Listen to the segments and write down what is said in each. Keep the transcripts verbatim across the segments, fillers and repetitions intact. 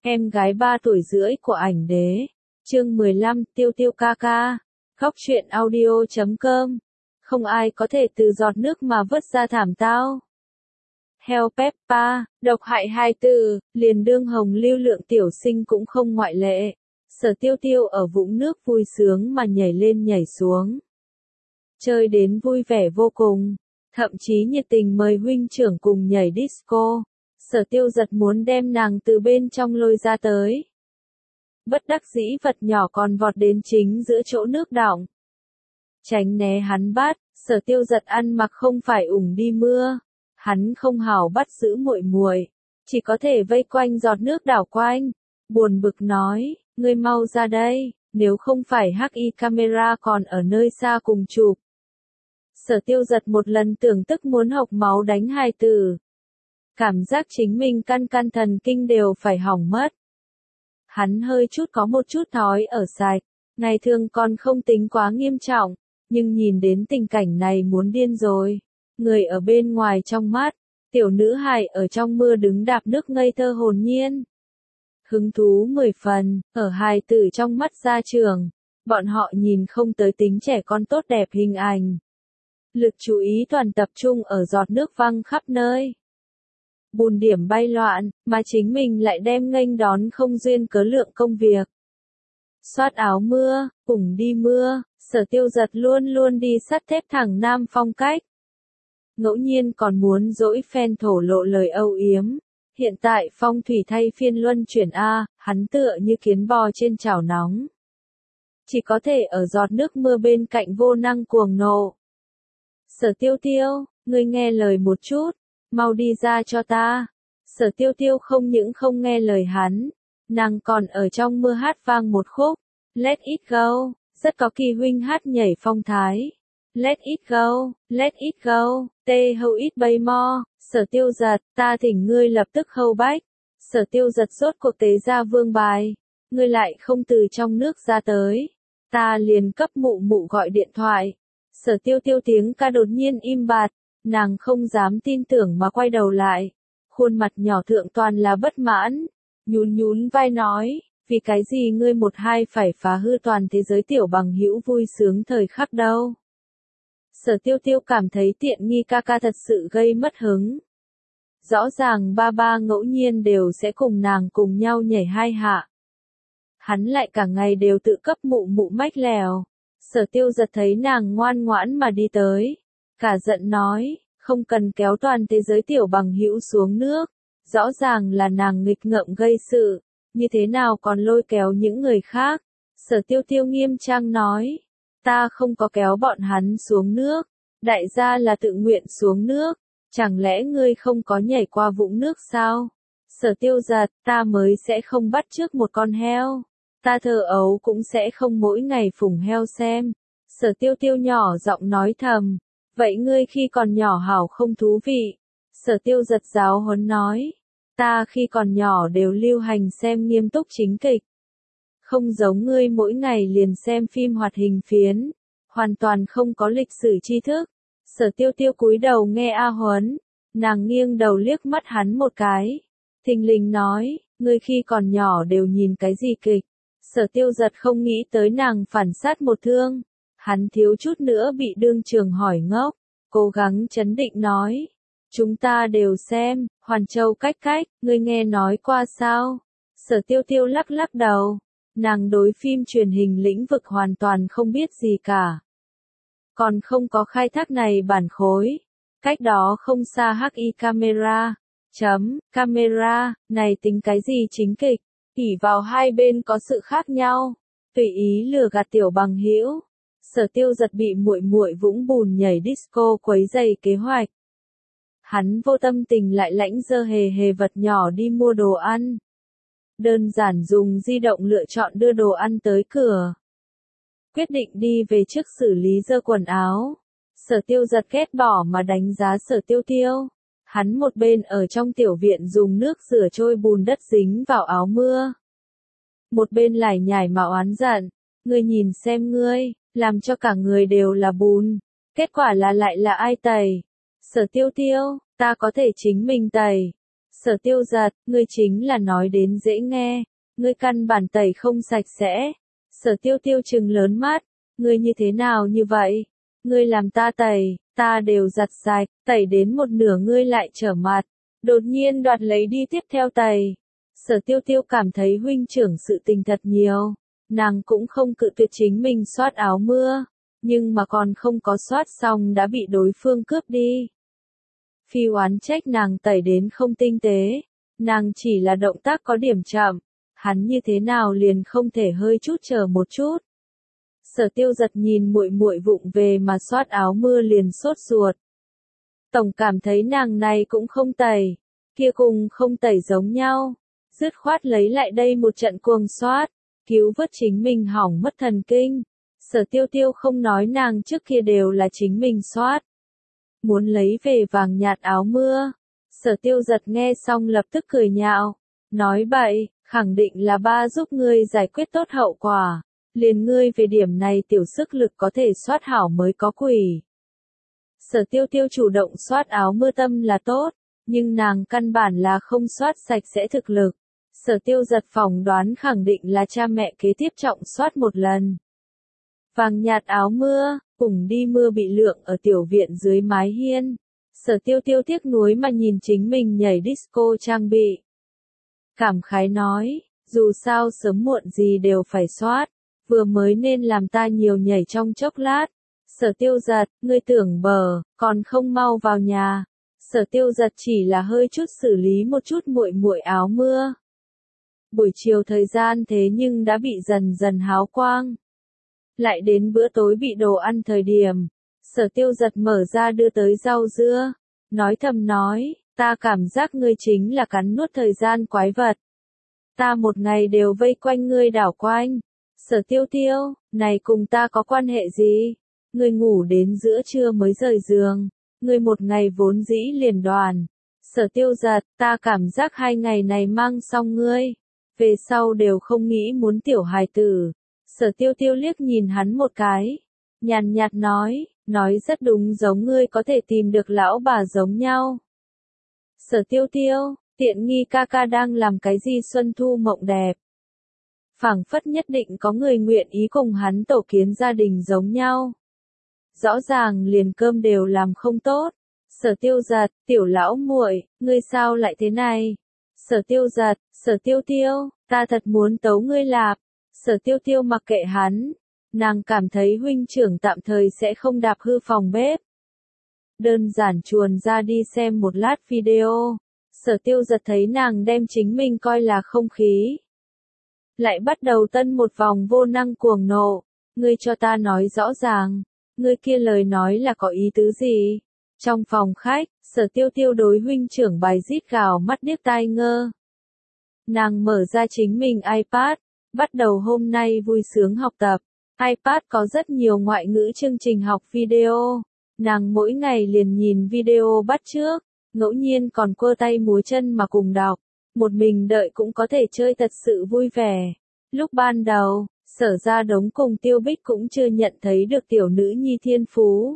em gái ba tuổi rưỡi của ảnh đế. Chương mười lăm, Tiêu Tiêu ca ca. Góc truyện audio chấm com. Không ai có thể từ giọt nước mà vớt ra thảm tao. Heo Peppa, độc hại hai từ, liền đương hồng lưu lượng tiểu sinh cũng không ngoại lệ. Sở Tiêu Tiêu ở vũng nước vui sướng mà nhảy lên nhảy xuống. Chơi đến vui vẻ vô cùng, thậm chí nhiệt tình mời huynh trưởng cùng nhảy disco. Sở Tiêu Giật muốn đem nàng từ bên trong lôi ra tới. Bất đắc dĩ vật nhỏ còn vọt đến chính giữa chỗ nước đọng. Tránh né hắn bắt, Sở Tiêu Giật ăn mặc không phải ủng đi mưa. Hắn không hảo bắt giữ muội muội, chỉ có thể vây quanh giọt nước đảo quanh. Buồn bực nói, ngươi mau ra đây, nếu không phải hắc y camera còn ở nơi xa cùng chụp. Sở Tiêu Giật một lần tưởng tức muốn hộc máu đánh hài tử. Cảm giác chính mình căn căn thần kinh đều phải hỏng mất. Hắn hơi chút có một chút thói ở sạch, ngày thường còn không tính quá nghiêm trọng, nhưng nhìn đến tình cảnh này muốn điên rồi. Người ở bên ngoài trong mắt, tiểu nữ hài ở trong mưa đứng đạp nước ngây thơ hồn nhiên. Hứng thú mười phần, ở hài tử trong mắt ra trường, bọn họ nhìn không tới tính trẻ con tốt đẹp hình ảnh. Lực chú ý toàn tập trung ở giọt nước văng khắp nơi. Bùn điểm bay loạn, mà chính mình lại đem nghênh đón không duyên cớ lượng công việc. Xoát áo mưa, cùng đi mưa, Sở Tiêu Giật luôn luôn đi sắt thép thẳng nam phong cách. Ngẫu nhiên còn muốn dỗi phen thổ lộ lời âu yếm. Hiện tại phong thủy thay phiên luân chuyển A, hắn tựa như kiến bò trên chảo nóng. Chỉ có thể ở giọt nước mưa bên cạnh vô năng cuồng nộ. Sở Tiêu Tiêu, ngươi nghe lời một chút, mau đi ra cho ta. Sở Tiêu Tiêu không những không nghe lời hắn, nàng còn ở trong mưa hát vang một khúc. Let it go, rất có kỳ huynh hát nhảy phong thái. Let it go, let it go, tê hâu ít bay mo. Sở Tiêu Giật, ta thỉnh ngươi lập tức hâu bách. Sở Tiêu Giật rốt cuộc tế ra vương bài. Ngươi lại không từ trong nước ra tới. Ta liền cấp mụ mụ gọi điện thoại. Sở Tiêu Tiêu tiếng ca đột nhiên im bặt. Nàng không dám tin tưởng mà quay đầu lại. Khuôn mặt nhỏ thượng toàn là bất mãn. Nhún nhún vai nói, vì cái gì ngươi một hai phải phá hư toàn thế giới tiểu bằng hữu vui sướng thời khắc đâu. Sở Tiêu Tiêu cảm thấy tiện nghi ca ca thật sự gây mất hứng. Rõ ràng ba ba ngẫu nhiên đều sẽ cùng nàng cùng nhau nhảy hai hạ. Hắn lại cả ngày đều tự cấp mụ mụ mách lèo. Sở Tiêu Giật thấy nàng ngoan ngoãn mà đi tới. Cả giận nói, không cần kéo toàn thế giới tiểu bằng hữu xuống nước. Rõ ràng là nàng nghịch ngợm gây sự. Như thế nào còn lôi kéo những người khác. Sở Tiêu Tiêu nghiêm trang nói. Ta không có kéo bọn hắn xuống nước. Đại gia là tự nguyện xuống nước. Chẳng lẽ ngươi không có nhảy qua vũng nước sao? Sở Tiêu Giật, ta mới sẽ không bắt chước một con heo. Ta thơ ấu cũng sẽ không mỗi ngày phủng heo xem. Sở Tiêu Tiêu nhỏ giọng nói thầm. Vậy ngươi khi còn nhỏ hảo không thú vị. Sở Tiêu Giật giáo huấn nói. Ta khi còn nhỏ đều lưu hành xem nghiêm túc chính kịch. Không giống ngươi mỗi ngày liền xem phim hoạt hình phiến. Hoàn toàn không có lịch sử tri thức. Sở Tiêu Tiêu cúi đầu nghe A huấn. Nàng nghiêng đầu liếc mắt hắn một cái. Thình lình nói, ngươi khi còn nhỏ đều nhìn cái gì kịch. Sở Tiêu Giật không nghĩ tới nàng phản sát một thương. Hắn thiếu chút nữa bị đương trường hỏi ngốc. Cố gắng trấn định nói. Chúng ta đều xem, Hoàn Châu cách cách, ngươi nghe nói qua sao? Sở Tiêu Tiêu lắc lắc đầu. Nàng đối phim truyền hình lĩnh vực hoàn toàn không biết gì cả. Còn không có khai thác này bản khối. Cách đó không xa hắc y camera. Chấm, camera, này tính cái gì chính kịch. ỷ vào hai bên có sự khác nhau. Tùy ý lừa gạt tiểu bằng hữu. Sở Tiêu Giật bị muội muội vũng bùn nhảy disco quấy rầy kế hoạch. Hắn vô tâm tình lại lãnh dơ hề hề vật nhỏ đi mua đồ ăn. Đơn giản dùng di động lựa chọn đưa đồ ăn tới cửa. Quyết định đi về trước xử lý dơ quần áo. Sở Tiêu Giật ghét bỏ mà đánh giá Sở Tiêu Tiêu. Hắn một bên ở trong tiểu viện dùng nước rửa trôi bùn đất dính vào áo mưa. Một bên lải nhải mà oán giận. Ngươi nhìn xem ngươi, làm cho cả người đều là bùn. Kết quả là lại là ai tẩy? Sở Tiêu Tiêu, ta có thể chính mình tẩy. Sở Tiêu Giật, ngươi chính là nói đến dễ nghe, ngươi căn bản tẩy không sạch sẽ. Sở Tiêu Tiêu trừng lớn mắt, ngươi như thế nào như vậy? Ngươi làm ta tẩy, ta đều giặt sạch, tẩy đến một nửa ngươi lại trở mặt, đột nhiên đoạt lấy đi tiếp theo tẩy. Sở Tiêu Tiêu cảm thấy huynh trưởng sự tình thật nhiều, nàng cũng không cự tuyệt chính mình soát áo mưa, nhưng mà còn không có soát xong đã bị đối phương cướp đi. Phi oán trách nàng tẩy đến không tinh tế, nàng chỉ là động tác có điểm chậm, hắn như thế nào liền không thể hơi chút chờ một chút. Sở Tiêu Giật nhìn muội muội vụng về mà soát áo mưa liền sốt ruột. Tổng cảm thấy nàng này cũng không tẩy, kia cùng không tẩy giống nhau, dứt khoát lấy lại đây một trận cuồng soát, cứu vớt chính mình hỏng mất thần kinh. Sở Tiêu Tiêu không nói nàng trước kia đều là chính mình soát. Muốn lấy về vàng nhạt áo mưa. Sở Tiêu Giật nghe xong lập tức cười nhạo, nói bậy, khẳng định là ba giúp ngươi giải quyết tốt hậu quả, liền ngươi về điểm này tiểu sức lực có thể soát hảo mới có quỷ. Sở Tiêu Tiêu chủ động soát áo mưa tâm là tốt, nhưng nàng căn bản là không soát sạch sẽ thực lực. Sở Tiêu Giật phỏng đoán khẳng định là cha mẹ kế tiếp trọng soát một lần. Vàng nhạt áo mưa, cùng đi mưa bị lượng ở tiểu viện dưới mái hiên. Sở Tiêu Tiêu tiếc nuối mà nhìn chính mình nhảy disco trang bị. Cảm khái nói, dù sao sớm muộn gì đều phải soát, vừa mới nên làm ta nhiều nhảy trong chốc lát. Sở Tiêu Giật, ngươi tưởng bờ, còn không mau vào nhà. Sở Tiêu Giật chỉ là hơi chút xử lý một chút muội muội áo mưa. Buổi chiều thời gian thế nhưng đã bị dần dần háo quang. Lại đến bữa tối bị đồ ăn thời điểm, Sở Tiêu Giật mở ra đưa tới rau dưa, nói thầm nói, ta cảm giác ngươi chính là cắn nuốt thời gian quái vật. Ta một ngày đều vây quanh ngươi đảo quanh. Sở Tiêu Tiêu, này cùng ta có quan hệ gì? Ngươi ngủ đến giữa trưa mới rời giường, ngươi một ngày vốn dĩ liền đoàn. Sở Tiêu Giật, ta cảm giác hai ngày này mang xong ngươi, về sau đều không nghĩ muốn tiểu hài tử. Sở Tiêu Tiêu liếc nhìn hắn một cái, nhàn nhạt nói, nói rất đúng giống ngươi có thể tìm được lão bà giống nhau. Sở Tiêu Tiêu, tiện nghi ca ca đang làm cái gì xuân thu mộng đẹp. Phảng phất nhất định có người nguyện ý cùng hắn tổ kiến gia đình giống nhau. Rõ ràng liền cơm đều làm không tốt. Sở Tiêu Giật, tiểu lão muội, ngươi sao lại thế này? Sở Tiêu Giật, Sở Tiêu Tiêu, ta thật muốn tấu ngươi lạp. Sở Tiêu Tiêu mặc kệ hắn, nàng cảm thấy huynh trưởng tạm thời sẽ không đạp hư phòng bếp. Đơn giản chuồn ra đi xem một lát video, Sở Tiêu Giật thấy nàng đem chính mình coi là không khí. Lại bắt đầu tân một vòng vô năng cuồng nộ, ngươi cho ta nói rõ ràng, ngươi kia lời nói là có ý tứ gì? Trong phòng khách, Sở Tiêu Tiêu đối huynh trưởng bài rít gào mắt điếc tai ngơ. Nàng mở ra chính mình iPad, bắt đầu hôm nay vui sướng học tập. iPad có rất nhiều ngoại ngữ chương trình học video. Nàng mỗi ngày liền nhìn video bắt chước, ngẫu nhiên còn quơ tay múa chân mà cùng đọc. Một mình đợi cũng có thể chơi thật sự vui vẻ. Lúc ban đầu, Sở Gia Đống cùng Tiêu Bích cũng chưa nhận thấy được tiểu nữ nhi thiên phú.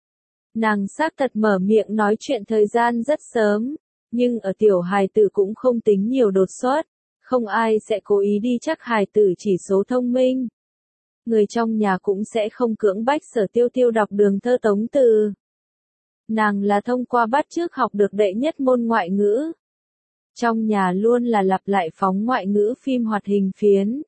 Nàng xác thật mở miệng nói chuyện thời gian rất sớm, nhưng ở tiểu hài tử cũng không tính nhiều đột xuất. Không ai sẽ cố ý đi chắc hài tử chỉ số thông minh. Người trong nhà cũng sẽ không cưỡng bách Sở Tiêu Tiêu đọc đường thơ tống từ. Nàng là thông qua bắt chước học được đệ nhất môn ngoại ngữ. Trong nhà luôn là lặp lại phóng ngoại ngữ phim hoạt hình phiến.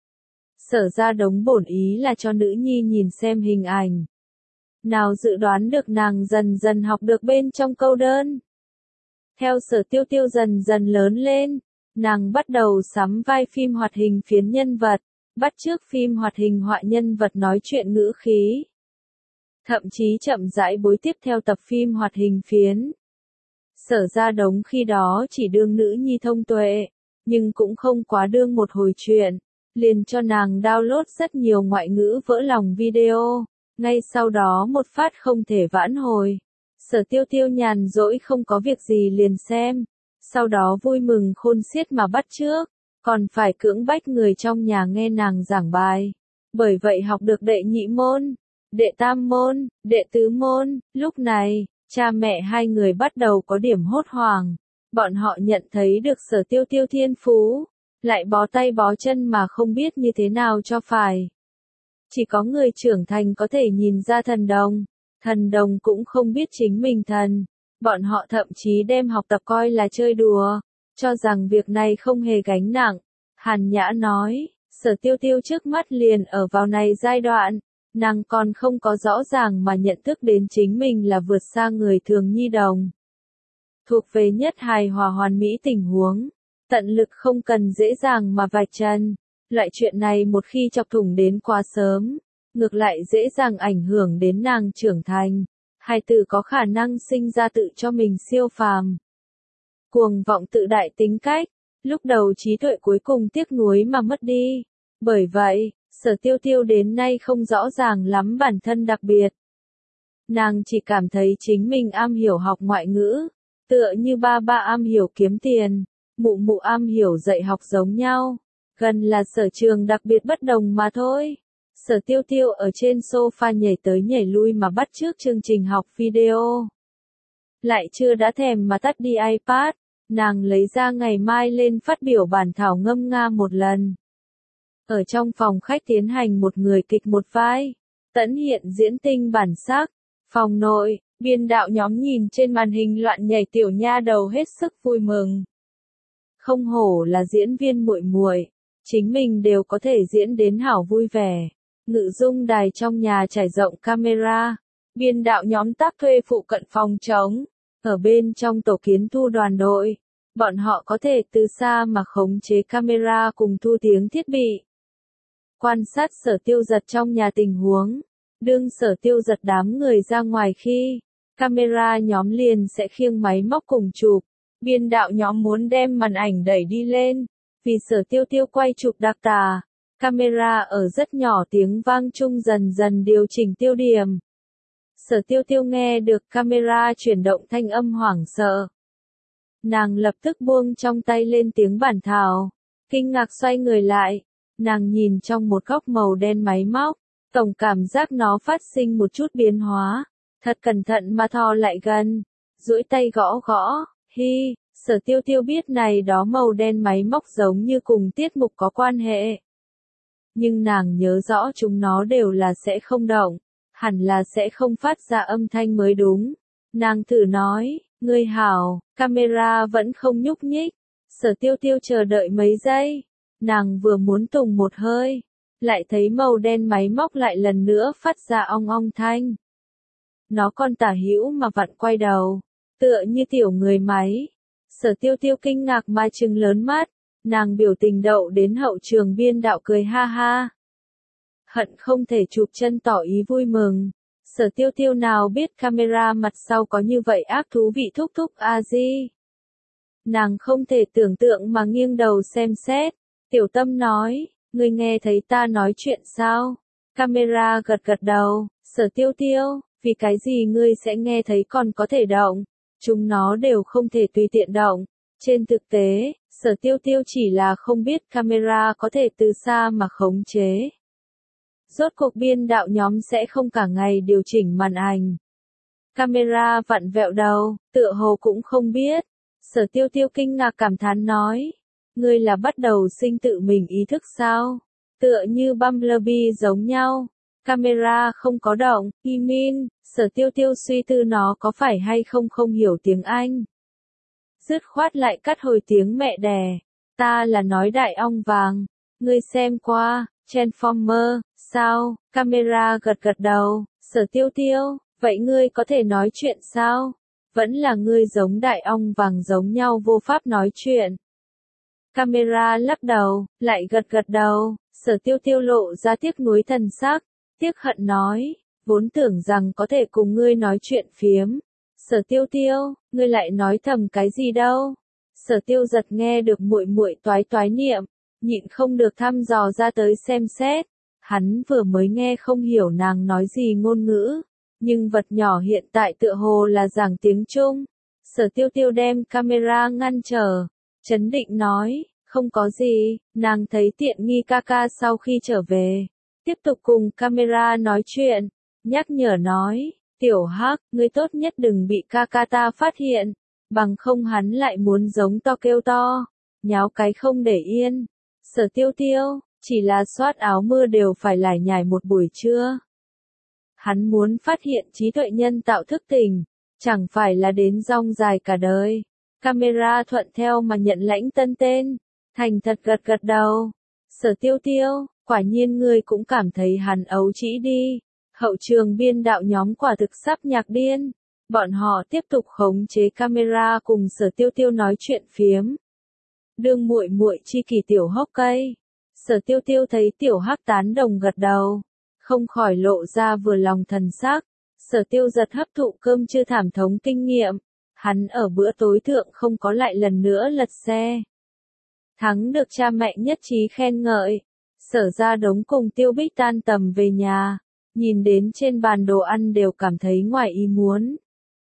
Sở Gia Đống bổn ý là cho nữ nhi nhìn xem hình ảnh. Nào dự đoán được nàng dần dần học được bên trong câu đơn. Theo Sở Tiêu Tiêu dần dần lớn lên, nàng bắt đầu sắm vai phim hoạt hình phiến nhân vật, bắt chước phim hoạt hình họa nhân vật nói chuyện ngữ khí. Thậm chí chậm rãi bối tiếp theo tập phim hoạt hình phiến. Sở Gia Đống khi đó chỉ đương nữ nhi thông tuệ, nhưng cũng không quá đương một hồi chuyện, liền cho nàng download rất nhiều ngoại ngữ vỡ lòng video, ngay sau đó một phát không thể vãn hồi. Sở Tiêu Tiêu nhàn rỗi không có việc gì liền xem, sau đó vui mừng khôn xiết mà bắt chước, còn phải cưỡng bách người trong nhà nghe nàng giảng bài. Bởi vậy học được đệ nhị môn, đệ tam môn, đệ tứ môn, lúc này, cha mẹ hai người bắt đầu có điểm hốt hoảng, Bọn họ nhận thấy được Sở Tiêu Tiêu thiên phú, lại bó tay bó chân mà không biết như thế nào cho phải. Chỉ có người trưởng thành có thể nhìn ra thần đồng, thần đồng cũng không biết chính mình thần. Bọn họ thậm chí đem học tập coi là chơi đùa, cho rằng việc này không hề gánh nặng. Hàn Nhã nói, Sở Tiêu Tiêu trước mắt liền ở vào này giai đoạn, nàng còn không có rõ ràng mà nhận thức đến chính mình là vượt xa người thường nhi đồng. Thuộc về nhất hài hòa hoàn mỹ tình huống, tận lực không cần dễ dàng mà vạch trần. Loại chuyện này một khi chọc thủng đến quá sớm, ngược lại dễ dàng ảnh hưởng đến nàng trưởng thành. Hài tử có khả năng sinh ra tự cho mình siêu phàm. Cuồng vọng tự đại tính cách, lúc đầu trí tuệ cuối cùng tiếc nuối mà mất đi. Bởi vậy, Sở Tiêu Tiêu đến nay không rõ ràng lắm bản thân đặc biệt. Nàng chỉ cảm thấy chính mình am hiểu học ngoại ngữ, tựa như ba ba am hiểu kiếm tiền, mụ mụ am hiểu dạy học giống nhau, gần là sở trường đặc biệt bất đồng mà thôi. Sở Tiêu Tiêu ở trên sofa nhảy tới nhảy lui mà bắt chước chương trình học video. Lại chưa đã thèm mà tắt đi iPad, nàng lấy ra ngày mai lên phát biểu bản thảo ngâm nga một lần. Ở trong phòng khách tiến hành một người kịch một vai, tẫn hiện diễn tinh bản sắc. Phòng nội, biên đạo nhóm nhìn trên màn hình loạn nhảy tiểu nha đầu hết sức vui mừng. Không hổ là diễn viên muội muội, chính mình đều có thể diễn đến hảo vui vẻ. Ngự dung đài trong nhà trải rộng camera, biên đạo nhóm tác thuê phụ cận phòng trống, ở bên trong tổ kiến thu đoàn đội, bọn họ có thể từ xa mà khống chế camera cùng thu tiếng thiết bị. Quan sát Sở Tiêu Giật trong nhà tình huống, đương Sở Tiêu Giật đám người ra ngoài khi, camera nhóm liền sẽ khiêng máy móc cùng chụp, biên đạo nhóm muốn đem màn ảnh đẩy đi lên, vì Sở Tiêu Tiêu quay chụp đặc tả. Camera ở rất nhỏ tiếng vang chung dần dần điều chỉnh tiêu điểm. Sở Tiêu Tiêu nghe được camera chuyển động thanh âm hoảng sợ. Nàng lập tức buông trong tay lên tiếng bản thảo, kinh ngạc xoay người lại, nàng nhìn trong một góc màu đen máy móc, tổng cảm giác nó phát sinh một chút biến hóa, thật cẩn thận mà thò lại gần, duỗi tay gõ gõ, hi, Sở Tiêu Tiêu biết này đó màu đen máy móc giống như cùng tiết mục có quan hệ. Nhưng nàng nhớ rõ chúng nó đều là sẽ không động, hẳn là sẽ không phát ra âm thanh mới đúng. Nàng thử nói, ngươi hảo, camera vẫn không nhúc nhích. Sở Tiêu Tiêu chờ đợi mấy giây, nàng vừa muốn tùng một hơi, lại thấy màu đen máy móc lại lần nữa phát ra ong ong thanh. Nó còn tả hữu mà vặn quay đầu, tựa như tiểu người máy. Sở Tiêu Tiêu kinh ngạc mà trừng lớn mắt. Nàng biểu tình đậu đến hậu trường biên đạo cười ha ha. Hận không thể chụp chân tỏ ý vui mừng. Sở Tiêu Tiêu nào biết camera mặt sau có như vậy ác thú vị thúc thúc a di. Nàng không thể tưởng tượng mà nghiêng đầu xem xét. Tiểu Tâm nói, ngươi nghe thấy ta nói chuyện sao? Camera gật gật đầu, Sở Tiêu Tiêu, vì cái gì ngươi sẽ nghe thấy còn có thể động? Chúng nó đều không thể tùy tiện động. Trên thực tế, Sở Tiêu Tiêu chỉ là không biết camera có thể từ xa mà khống chế. Rốt cuộc biên đạo nhóm sẽ không cả ngày điều chỉnh màn ảnh. Camera vặn vẹo đầu, tựa hồ cũng không biết. Sở Tiêu Tiêu kinh ngạc cảm thán nói. Ngươi là bắt đầu sinh tự mình ý thức sao? Tựa như Bumblebee giống nhau. Camera không có động, you mean, Sở Tiêu Tiêu suy tư nó có phải hay không không hiểu tiếng Anh. Dứt khoát lại cắt hồi tiếng mẹ đẻ. Ta là nói đại ong vàng. Ngươi xem qua, Transformer, sao? Camera gật gật đầu. Sở Tiêu Tiêu, vậy ngươi có thể nói chuyện sao? Vẫn là ngươi giống đại ong vàng giống nhau vô pháp nói chuyện. Camera lắc đầu, lại gật gật đầu. Sở Tiêu Tiêu lộ ra tiếc nuối thần sắc. Tiếc hận nói, vốn tưởng rằng có thể cùng ngươi nói chuyện phiếm. Sở Tiêu Tiêu, ngươi lại nói thầm cái gì đâu? Sở Tiêu Giật nghe được muội muội toái toái niệm, nhịn không được thăm dò ra tới xem xét. Hắn vừa mới nghe không hiểu nàng nói gì ngôn ngữ, nhưng vật nhỏ hiện tại tựa hồ là giảng tiếng Trung. Sở Tiêu Tiêu đem camera ngăn trở, trấn định nói, không có gì, nàng thấy tiện nghi ca ca sau khi trở về. Tiếp tục cùng camera nói chuyện, nhắc nhở nói, Tiểu Hắc, ngươi tốt nhất đừng bị ca ca ta phát hiện. bằng không hắn lại muốn giống to kêu to, nháo cái không để yên. Sở Tiêu Tiêu, chỉ là soát áo mưa đều phải lải nhải một buổi trưa. Hắn muốn phát hiện trí tuệ nhân tạo thức tỉnh, chẳng phải là đến rong dài cả đời. Camera thuận theo mà nhận lãnh tân tên, thành thật gật gật đầu. Sở Tiêu Tiêu, quả nhiên ngươi cũng cảm thấy hắn ấu trĩ đi. Hậu trường biên đạo nhóm quả thực sắp nhạc điên. Bọn họ tiếp tục khống chế camera cùng Sở Tiêu Tiêu nói chuyện phiếm. Đương muội muội chi kỷ tiểu hốc cây. Sở Tiêu Tiêu thấy tiểu hắc tán đồng gật đầu, không khỏi lộ ra vừa lòng thần sắc. Sở Tiêu Giật hấp thụ cơm chưa thảm thống kinh nghiệm, hắn ở bữa tối thượng không có lại lần nữa lật xe. Thắng được cha mẹ nhất trí khen ngợi. Sở Gia Đống cùng Tiêu Bích tan tầm về nhà, nhìn đến trên bàn đồ ăn đều cảm thấy ngoài ý muốn.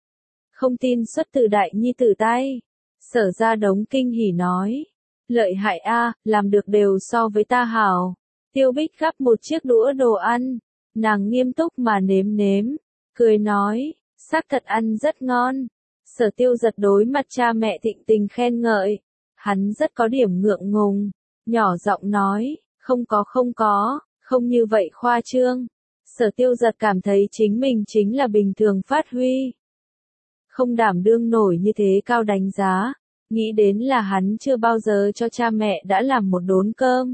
Không tin xuất từ đại nhi tử tay. Sở Gia Đống kinh hỉ nói. Lợi hại a, làm được đều so với ta hảo. Tiêu Bích gắp một chiếc đũa đồ ăn, nàng nghiêm túc mà nếm nếm, cười nói, xác thật ăn rất ngon. Sở Tiêu Giật đối mặt cha mẹ thịnh tình khen ngợi, hắn rất có điểm ngượng ngùng, nhỏ giọng nói, không có không có, không như vậy khoa trương. Sở Tiêu Giật cảm thấy chính mình chính là bình thường phát huy, không đảm đương nổi như thế cao đánh giá. Nghĩ đến là hắn chưa bao giờ cho cha mẹ đã làm một đốn cơm,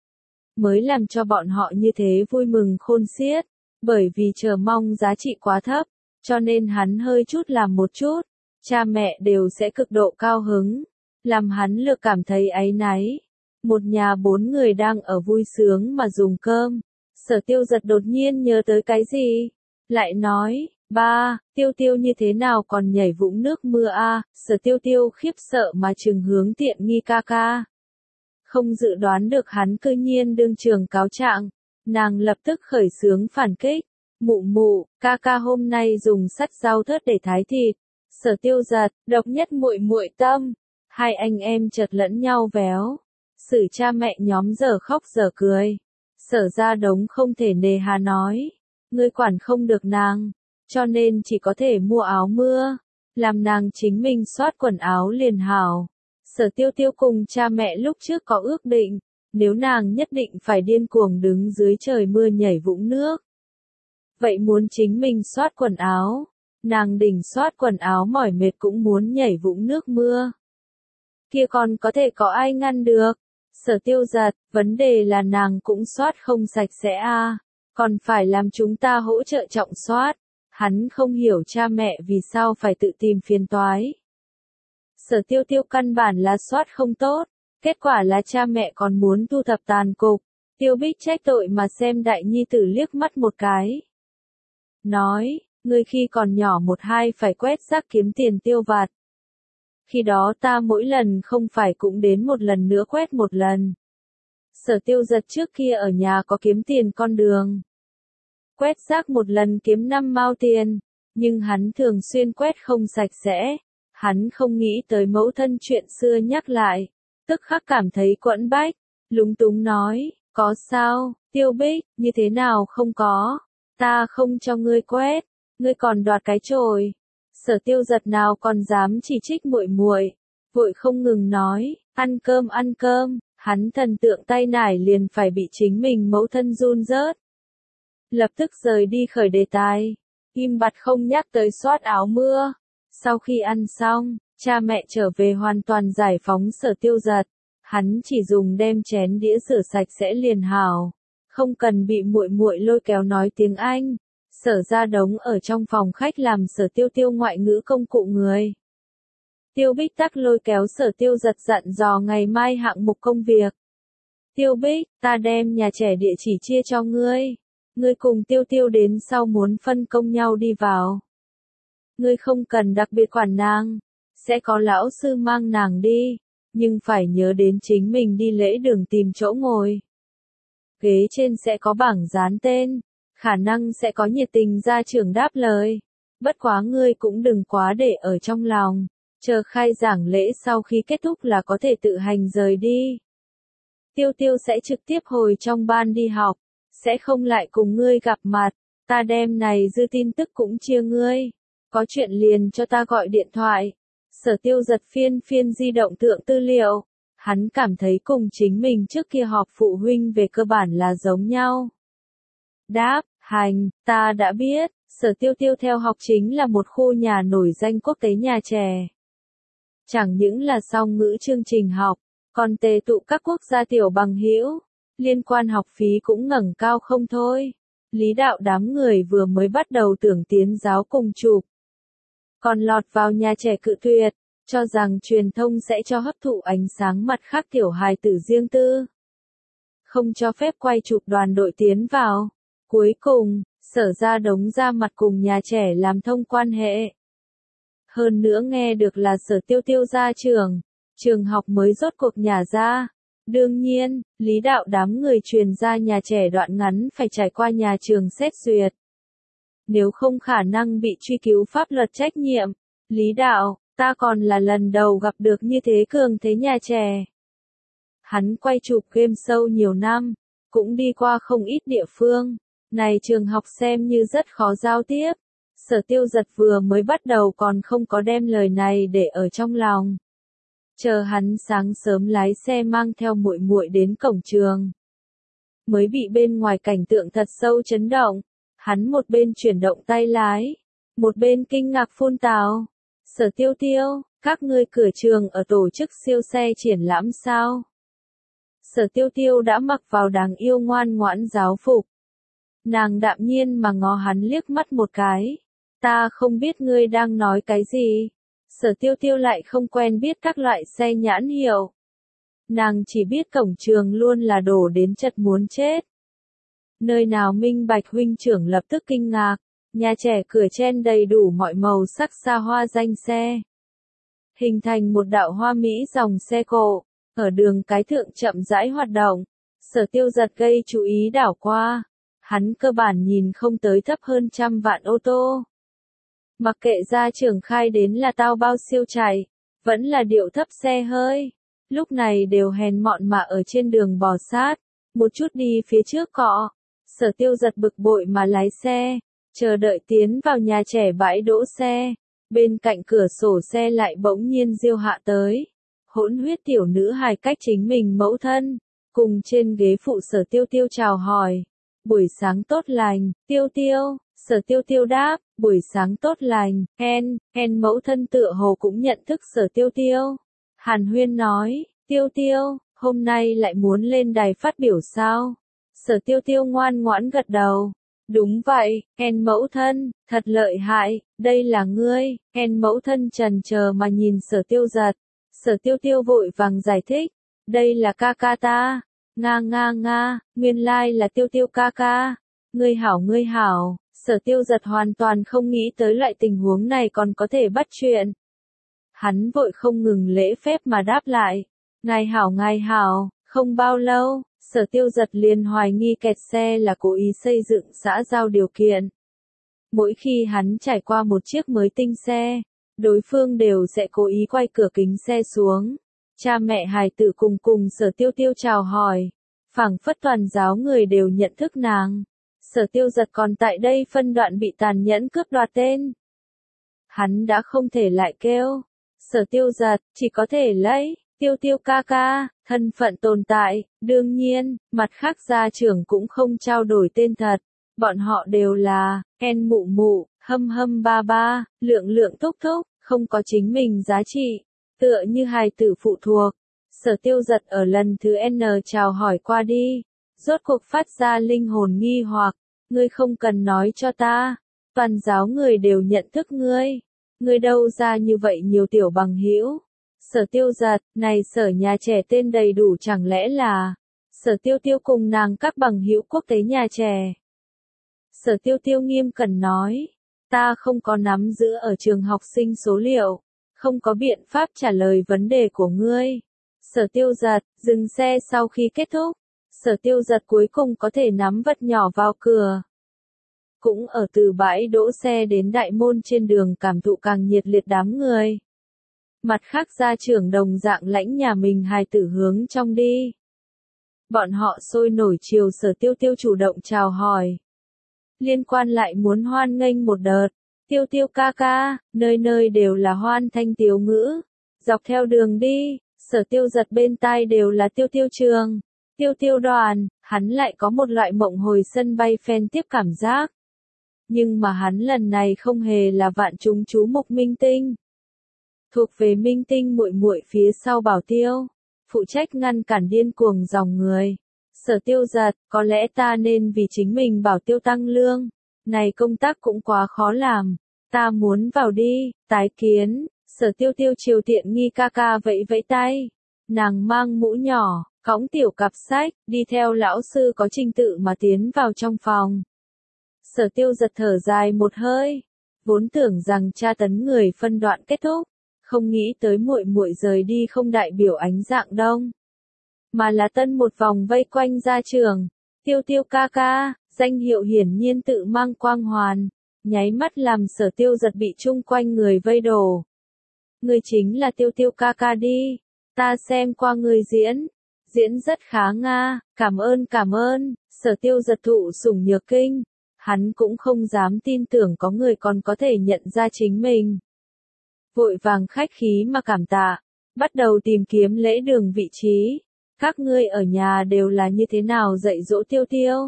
mới làm cho bọn họ như thế vui mừng khôn xiết. Bởi vì chờ mong giá trị quá thấp, cho nên hắn hơi chút làm một chút, cha mẹ đều sẽ cực độ cao hứng, làm hắn lực cảm thấy áy náy. Một nhà bốn người đang ở vui sướng mà dùng cơm. Sở Tiêu Giật đột nhiên nhớ tới cái gì, lại nói, ba, Tiêu Tiêu như thế nào còn nhảy vũng nước mưa a? À? Sở Tiêu Tiêu khiếp sợ mà trừng hướng tiện nghi ca ca. Không dự đoán được hắn cư nhiên đương trường cáo trạng, nàng lập tức khởi xướng phản kích. Mụ mụ, ca ca hôm nay dùng sắt rau thớt để thái thịt. Sở Tiêu Giật, độc nhất muội muội tâm. Hai anh em chợt lẫn nhau véo. Xử cha mẹ nhóm giờ khóc giờ cười. Sở Gia Đống không thể nề hà nói, ngươi quản không được nàng, cho nên chỉ có thể mua áo mưa, làm nàng chính mình soát quần áo liền hảo. Sở Tiêu Tiêu cùng cha mẹ lúc trước có ước định, nếu nàng nhất định phải điên cuồng đứng dưới trời mưa nhảy vũng nước, vậy muốn chính mình soát quần áo, nàng đỉnh soát quần áo mỏi mệt cũng muốn nhảy vũng nước mưa. Kia còn có thể có ai ngăn được? Sở Tiêu Giật, vấn đề là nàng cũng soát không sạch sẽ a, à, còn phải làm chúng ta hỗ trợ trọng soát. Hắn không hiểu cha mẹ vì sao phải tự tìm phiền toái. Sở Tiêu Tiêu căn bản là soát không tốt, kết quả là cha mẹ còn muốn thu thập tàn cục. Tiêu Bích trách tội mà xem đại nhi tử liếc mắt một cái. Nói, ngươi khi còn nhỏ một hai phải quét rác kiếm tiền tiêu vặt. Khi đó ta mỗi lần không phải cũng đến một lần nữa quét một lần. Sở Tiêu Giật trước kia ở nhà có kiếm tiền con đường. Quét rác một lần kiếm năm mao tiền, nhưng hắn thường xuyên quét không sạch sẽ. Hắn không nghĩ tới mẫu thân chuyện xưa nhắc lại, tức khắc cảm thấy quẫn bách, lúng túng nói, có sao, Tiêu Bích, như thế nào không có, ta không cho ngươi quét, ngươi còn đoạt cái chổi. Sở Tiêu Giật nào còn dám chỉ trích muội muội, vội không ngừng nói, ăn cơm ăn cơm, hắn thần tượng tay nải liền phải bị chính mình mẫu thân run rớt. Lập tức rời đi khởi đề tài, im bặt không nhắc tới soát áo mưa. Sau khi ăn xong, cha mẹ trở về hoàn toàn giải phóng Sở Tiêu Giật, hắn chỉ dùng đem chén đĩa rửa sạch sẽ liền hảo, không cần bị muội muội lôi kéo nói tiếng Anh. Sở Gia Đống ở trong phòng khách làm Sở Tiêu Tiêu ngoại ngữ công cụ người. Tiêu Bích tắc lôi kéo Sở Tiêu Giật dặn dò ngày mai hạng mục công việc. Tiêu Bích, ta đem nhà trẻ địa chỉ chia cho ngươi. Ngươi cùng Tiêu Tiêu đến sau muốn phân công nhau đi vào. Ngươi không cần đặc biệt quản nàng, sẽ có lão sư mang nàng đi, nhưng phải nhớ đến chính mình đi lễ đường tìm chỗ ngồi. Ghế trên sẽ có bảng dán tên, khả năng sẽ có nhiệt tình gia trưởng đáp lời. Bất quá ngươi cũng đừng quá để ở trong lòng, chờ khai giảng lễ sau khi kết thúc là có thể tự hành rời đi. Tiêu Tiêu sẽ trực tiếp hồi trong ban đi học, sẽ không lại cùng ngươi gặp mặt, ta đem này dư tin tức cũng chia ngươi. Có chuyện liền cho ta gọi điện thoại. Sở Tiêu Giật phiên phiên di động tượng tư liệu. Hắn cảm thấy cùng chính mình trước kia họp phụ huynh về cơ bản là giống nhau. Đáp, hành, ta đã biết, Sở Tiêu Tiêu theo học chính là một khu nhà nổi danh quốc tế nhà trẻ. Chẳng những là song ngữ chương trình học, còn tề tụ các quốc gia tiểu bằng hữu, liên quan học phí cũng ngẩng cao không thôi. Lý đạo đám người vừa mới bắt đầu tưởng tiến giáo cùng chụp, còn lọt vào nhà trẻ cự tuyệt, cho rằng truyền thông sẽ cho hấp thụ ánh sáng mặt khác tiểu hài tử riêng tư. Không cho phép quay chụp đoàn đội tiến vào. Cuối cùng, Sở ra đống ra mặt cùng nhà trẻ làm thông quan hệ. Hơn nữa nghe được là Sở Tiêu Tiêu ra trường, trường học mới rốt cuộc nhà ra. Đương nhiên, Lý đạo đám người truyền ra nhà trẻ đoạn ngắn phải trải qua nhà trường xét duyệt. Nếu không khả năng bị truy cứu pháp luật trách nhiệm. Lý đạo, ta còn là lần đầu gặp được như thế cường thế nhà trẻ. Hắn quay chụp game show nhiều năm, cũng đi qua không ít địa phương. Này trường học xem như rất khó giao tiếp. Sở Tiêu Giật vừa mới bắt đầu còn không có đem lời này để ở trong lòng. Chờ hắn sáng sớm lái xe mang theo muội muội đến cổng trường. Mới bị bên ngoài cảnh tượng thật sâu chấn động. Hắn một bên chuyển động tay lái, một bên kinh ngạc phun tào. Sở Tiêu Tiêu, các ngươi cửa trường ở tổ chức siêu xe triển lãm sao? Sở Tiêu Tiêu đã mặc vào đáng yêu ngoan ngoãn giáo phục. Nàng đạm nhiên mà ngó hắn liếc mắt một cái. Ta không biết ngươi đang nói cái gì. Sở Tiêu Tiêu lại không quen biết các loại xe nhãn hiệu. Nàng chỉ biết cổng trường luôn là đổ đến chật muốn chết. Nơi nào minh bạch huynh trưởng lập tức kinh ngạc. Nhà trẻ cửa trên đầy đủ mọi màu sắc xa hoa danh xe. Hình thành một đạo hoa mỹ dòng xe cộ. Ở đường cái thượng chậm rãi hoạt động. Sở Tiêu Giật gây chú ý đảo qua. Hắn cơ bản nhìn không tới thấp hơn trăm vạn ô tô. Mặc kệ ra trường khai đến là tao bao siêu chạy, vẫn là điệu thấp xe hơi. Lúc này đều hèn mọn mà ở trên đường bò sát, một chút đi phía trước cọ. Sở Tiêu Giật bực bội mà lái xe, chờ đợi tiến vào nhà trẻ bãi đỗ xe. Bên cạnh cửa sổ xe lại bỗng nhiên diêu hạ tới. Hỗn huyết tiểu nữ hài cách chính mình mẫu thân, cùng trên ghế phụ Sở Tiêu Tiêu chào hỏi. Buổi sáng tốt lành, Tiêu Tiêu, Sở Tiêu Tiêu đáp, buổi sáng tốt lành, Hen, Hen mẫu thân tựa hồ cũng nhận thức Sở Tiêu Tiêu. Hàn Huyên nói, Tiêu Tiêu, hôm nay lại muốn lên đài phát biểu sao? Sở Tiêu Tiêu ngoan ngoãn gật đầu. Đúng vậy, Hen mẫu thân, thật lợi hại, đây là ngươi. Hen mẫu thân trần chờ mà nhìn Sở Tiêu Giật. Sở Tiêu Tiêu vội vàng giải thích, đây là ca ca ta. Nga nga nga, nguyên lai là Tiêu Tiêu ca ca. Ngươi hảo ngươi hảo. Sở Tiêu Giật hoàn toàn không nghĩ tới loại tình huống này còn có thể bắt chuyện. Hắn vội không ngừng lễ phép mà đáp lại. Ngài hảo ngài hảo, không bao lâu, Sở Tiêu Giật liền hoài nghi kẹt xe là cố ý xây dựng xã giao điều kiện. Mỗi khi hắn trải qua một chiếc mới tinh xe, đối phương đều sẽ cố ý quay cửa kính xe xuống. Cha mẹ hài tử cùng cùng Sở Tiêu Tiêu chào hỏi. Phảng phất toàn giáo người đều nhận thức nàng. Sở Tiêu Giật còn tại đây phân đoạn bị tàn nhẫn cướp đoạt tên. Hắn đã không thể lại kêu. Sở Tiêu Giật, chỉ có thể lấy, Tiêu Tiêu ca ca, thân phận tồn tại. Đương nhiên, mặt khác gia trưởng cũng không trao đổi tên thật. Bọn họ đều là, Hen mụ mụ, hâm hâm ba ba, lượng lượng thúc thúc, không có chính mình giá trị. Tựa như hài tử phụ thuộc. Sở Tiêu Giật ở lần thứ N chào hỏi qua đi. Rốt cuộc phát ra linh hồn nghi hoặc. Ngươi không cần nói cho ta. Toàn giáo người đều nhận thức ngươi. Ngươi đâu ra như vậy nhiều tiểu bằng hữu. Sở Tiêu Giật, này sở nhà trẻ tên đầy đủ chẳng lẽ là Sở Tiêu Tiêu cùng nàng các bằng hữu quốc tế nhà trẻ. Sở Tiêu Tiêu nghiêm cẩn nói. Ta không có nắm giữ ở trường học sinh số liệu. Không có biện pháp trả lời vấn đề của ngươi. Sở Tiêu Giật, dừng xe sau khi kết thúc. Sở Tiêu Giật cuối cùng có thể nắm vật nhỏ vào cửa. Cũng ở từ bãi đỗ xe đến đại môn trên đường cảm thụ càng nhiệt liệt đám người. Mặt khác gia trưởng đồng dạng lãnh nhà mình hài tử hướng trong đi. Bọn họ sôi nổi chiều Sở Tiêu Tiêu chủ động chào hỏi. Liên quan lại muốn hoan nghênh một đợt. Tiêu tiêu ca ca, nơi nơi đều là hoan thanh tiếu ngữ. Dọc theo đường đi, Sở Tiêu Giật bên tai đều là tiêu tiêu trường, tiêu tiêu đoàn, hắn lại có một loại mộng hồi sân bay phen tiếp cảm giác. Nhưng mà hắn lần này không hề là vạn chúng chú mục minh tinh. Thuộc về minh tinh muội muội phía sau Bảo Tiêu, phụ trách ngăn cản điên cuồng dòng người. Sở Tiêu Giật, có lẽ ta nên vì chính mình Bảo Tiêu tăng lương. Này công tác cũng quá khó làm. Ta muốn vào đi, tái kiến. Sở Tiêu Tiêu chiều tiện nghi ca ca vẫy vẫy tay. Nàng mang mũ nhỏ, cõng tiểu cặp sách, đi theo lão sư có trình tự mà tiến vào trong phòng. Sở Tiêu Giật thở dài một hơi, vốn tưởng rằng tra tấn người phân đoạn kết thúc, không nghĩ tới muội muội rời đi không đại biểu ánh dạng đông, mà là tân một vòng vây quanh ra trường. Tiêu Tiêu ca ca, danh hiệu hiển nhiên tự mang quang hoàn, nháy mắt làm Sở Tiêu Giật bị chung quanh người vây đổ. Người chính là Tiêu Tiêu ca ca đi, ta xem qua người diễn, diễn rất khá nga, cảm ơn cảm ơn. Sở Tiêu Giật thụ sủng nhược kinh, hắn cũng không dám tin tưởng có người còn có thể nhận ra chính mình. Vội vàng khách khí mà cảm tạ, bắt đầu tìm kiếm lễ đường vị trí. Các ngươi ở nhà đều là như thế nào dạy dỗ Tiêu Tiêu?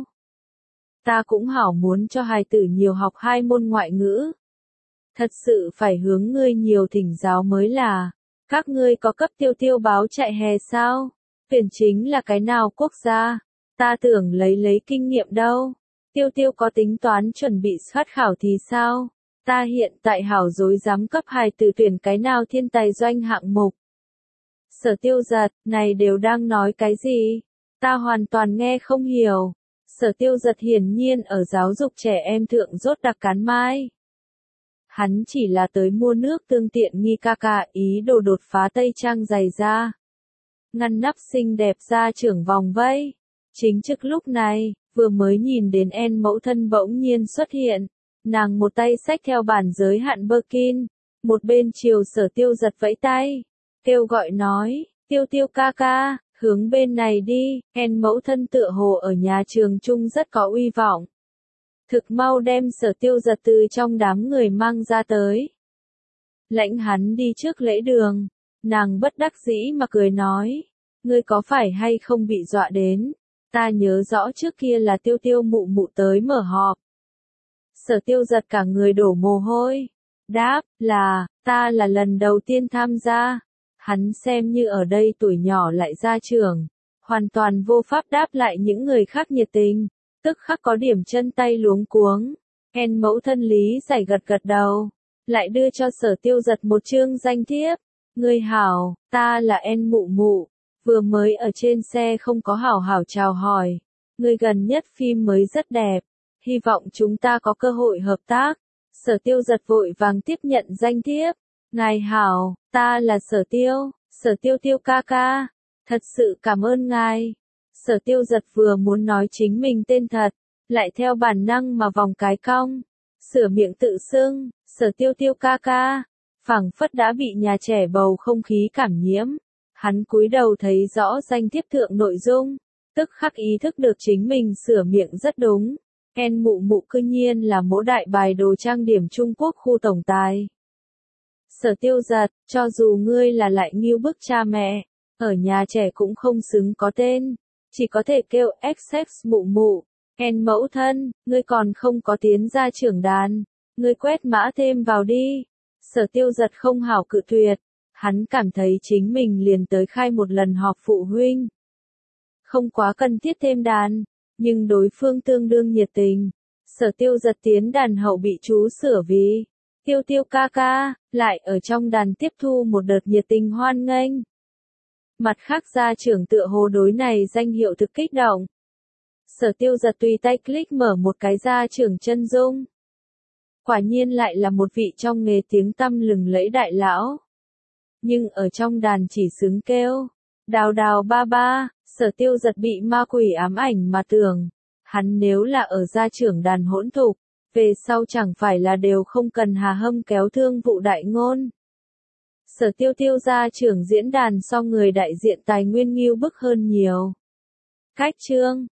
Ta cũng hảo muốn cho hài tử nhiều học hai môn ngoại ngữ. Thật sự phải hướng ngươi nhiều thỉnh giáo mới là. Các ngươi có cấp Tiêu Tiêu báo chạy hè sao? Tuyển chính là cái nào quốc gia? Ta tưởng lấy lấy kinh nghiệm đâu. Tiêu Tiêu có tính toán chuẩn bị soát khảo thì sao? Ta hiện tại hảo dối dám cấp hài tử tuyển cái nào thiên tài doanh hạng mục. Sở Tiêu Giật, này đều đang nói cái gì? Ta hoàn toàn nghe không hiểu. Sở Tiêu Giật hiển nhiên ở giáo dục trẻ em thượng rốt đặc cán mai. Hắn chỉ là tới mua nước tương tiện nghi ca ca, ý đồ đột phá tây trang giày da. Ngăn nắp xinh đẹp ra trưởng vòng vây. Chính trước lúc này, vừa mới nhìn đến En mẫu thân bỗng nhiên xuất hiện. Nàng một tay xách theo bản giới hạn Birkin, một bên chiều Sở Tiêu Giật vẫy tay, kêu gọi nói, Tiêu Tiêu ca ca, hướng bên này đi. En mẫu thân tựa hồ ở nhà trường chung rất có uy vọng. Thực mau đem Sở Tiêu Giật từ trong đám người mang ra tới. Lãnh hắn đi trước lễ đường, nàng bất đắc dĩ mà cười nói, ngươi có phải hay không bị dọa đến, ta nhớ rõ trước kia là Tiêu Tiêu mụ mụ tới mở họp. Sở Tiêu Giật cả người đổ mồ hôi, đáp, là, ta là lần đầu tiên tham gia. Hắn xem như ở đây tuổi nhỏ lại ra trường, hoàn toàn vô pháp đáp lại những người khác nhiệt tình, tức khắc có điểm chân tay luống cuống. En mẫu thân lý giải gật gật đầu, lại đưa cho Sở Tiêu Giật một chương danh thiếp. Ngươi hảo, ta là En mụ mụ, vừa mới ở trên xe không có hảo hảo chào hỏi. Ngươi gần nhất phim mới rất đẹp, hy vọng chúng ta có cơ hội hợp tác. Sở Tiêu Giật vội vàng tiếp nhận danh thiếp. Ngài hảo, ta là Sở Tiêu, Sở Tiêu Tiêu ca ca, thật sự cảm ơn ngài. Sở Tiêu Giật vừa muốn nói chính mình tên thật, lại theo bản năng mà vòng cái cong, sửa miệng tự xưng, Sở Tiêu Tiêu ca ca, phảng phất đã bị nhà trẻ bầu không khí cảm nhiễm. Hắn cúi đầu thấy rõ danh thiếp thượng nội dung, tức khắc ý thức được chính mình sửa miệng rất đúng. En mụ mụ cư nhiên là mỗ đại bài đồ trang điểm Trung Quốc khu tổng tài. Sở Tiêu Giật, cho dù ngươi là lại nghiêu bức cha mẹ, ở nhà trẻ cũng không xứng có tên, chỉ có thể kêu ích ích mụ mụ. En mẫu thân, ngươi còn không có tiến ra trưởng đàn, ngươi quét mã thêm vào đi. Sở Tiêu Giật không hảo cự tuyệt, hắn cảm thấy chính mình liền tới khai một lần họp phụ huynh. Không quá cần thiết thêm đàn, nhưng đối phương tương đương nhiệt tình. Sở Tiêu Giật tiến đàn hậu bị chú sửa vì Tiêu Tiêu ca ca, lại ở trong đàn tiếp thu một đợt nhiệt tình hoan nghênh. Mặt khác gia trưởng tựa hồ đối này danh hiệu thực kích động. Sở Tiêu Giật tùy tay click mở một cái gia trưởng chân dung. Quả nhiên lại là một vị trong nghề tiếng tăm lừng lẫy đại lão. Nhưng ở trong đàn chỉ xứng kêu, đào đào ba ba. Sở Tiêu Giật bị ma quỷ ám ảnh mà tưởng, hắn nếu là ở gia trưởng đàn hỗn thục, về sau chẳng phải là đều không cần Hà Hâm kéo thương vụ đại ngôn. Sở Tiêu Tiêu gia trưởng diễn đàn so người đại diện tài nguyên nghiêu bức hơn nhiều. Cách chương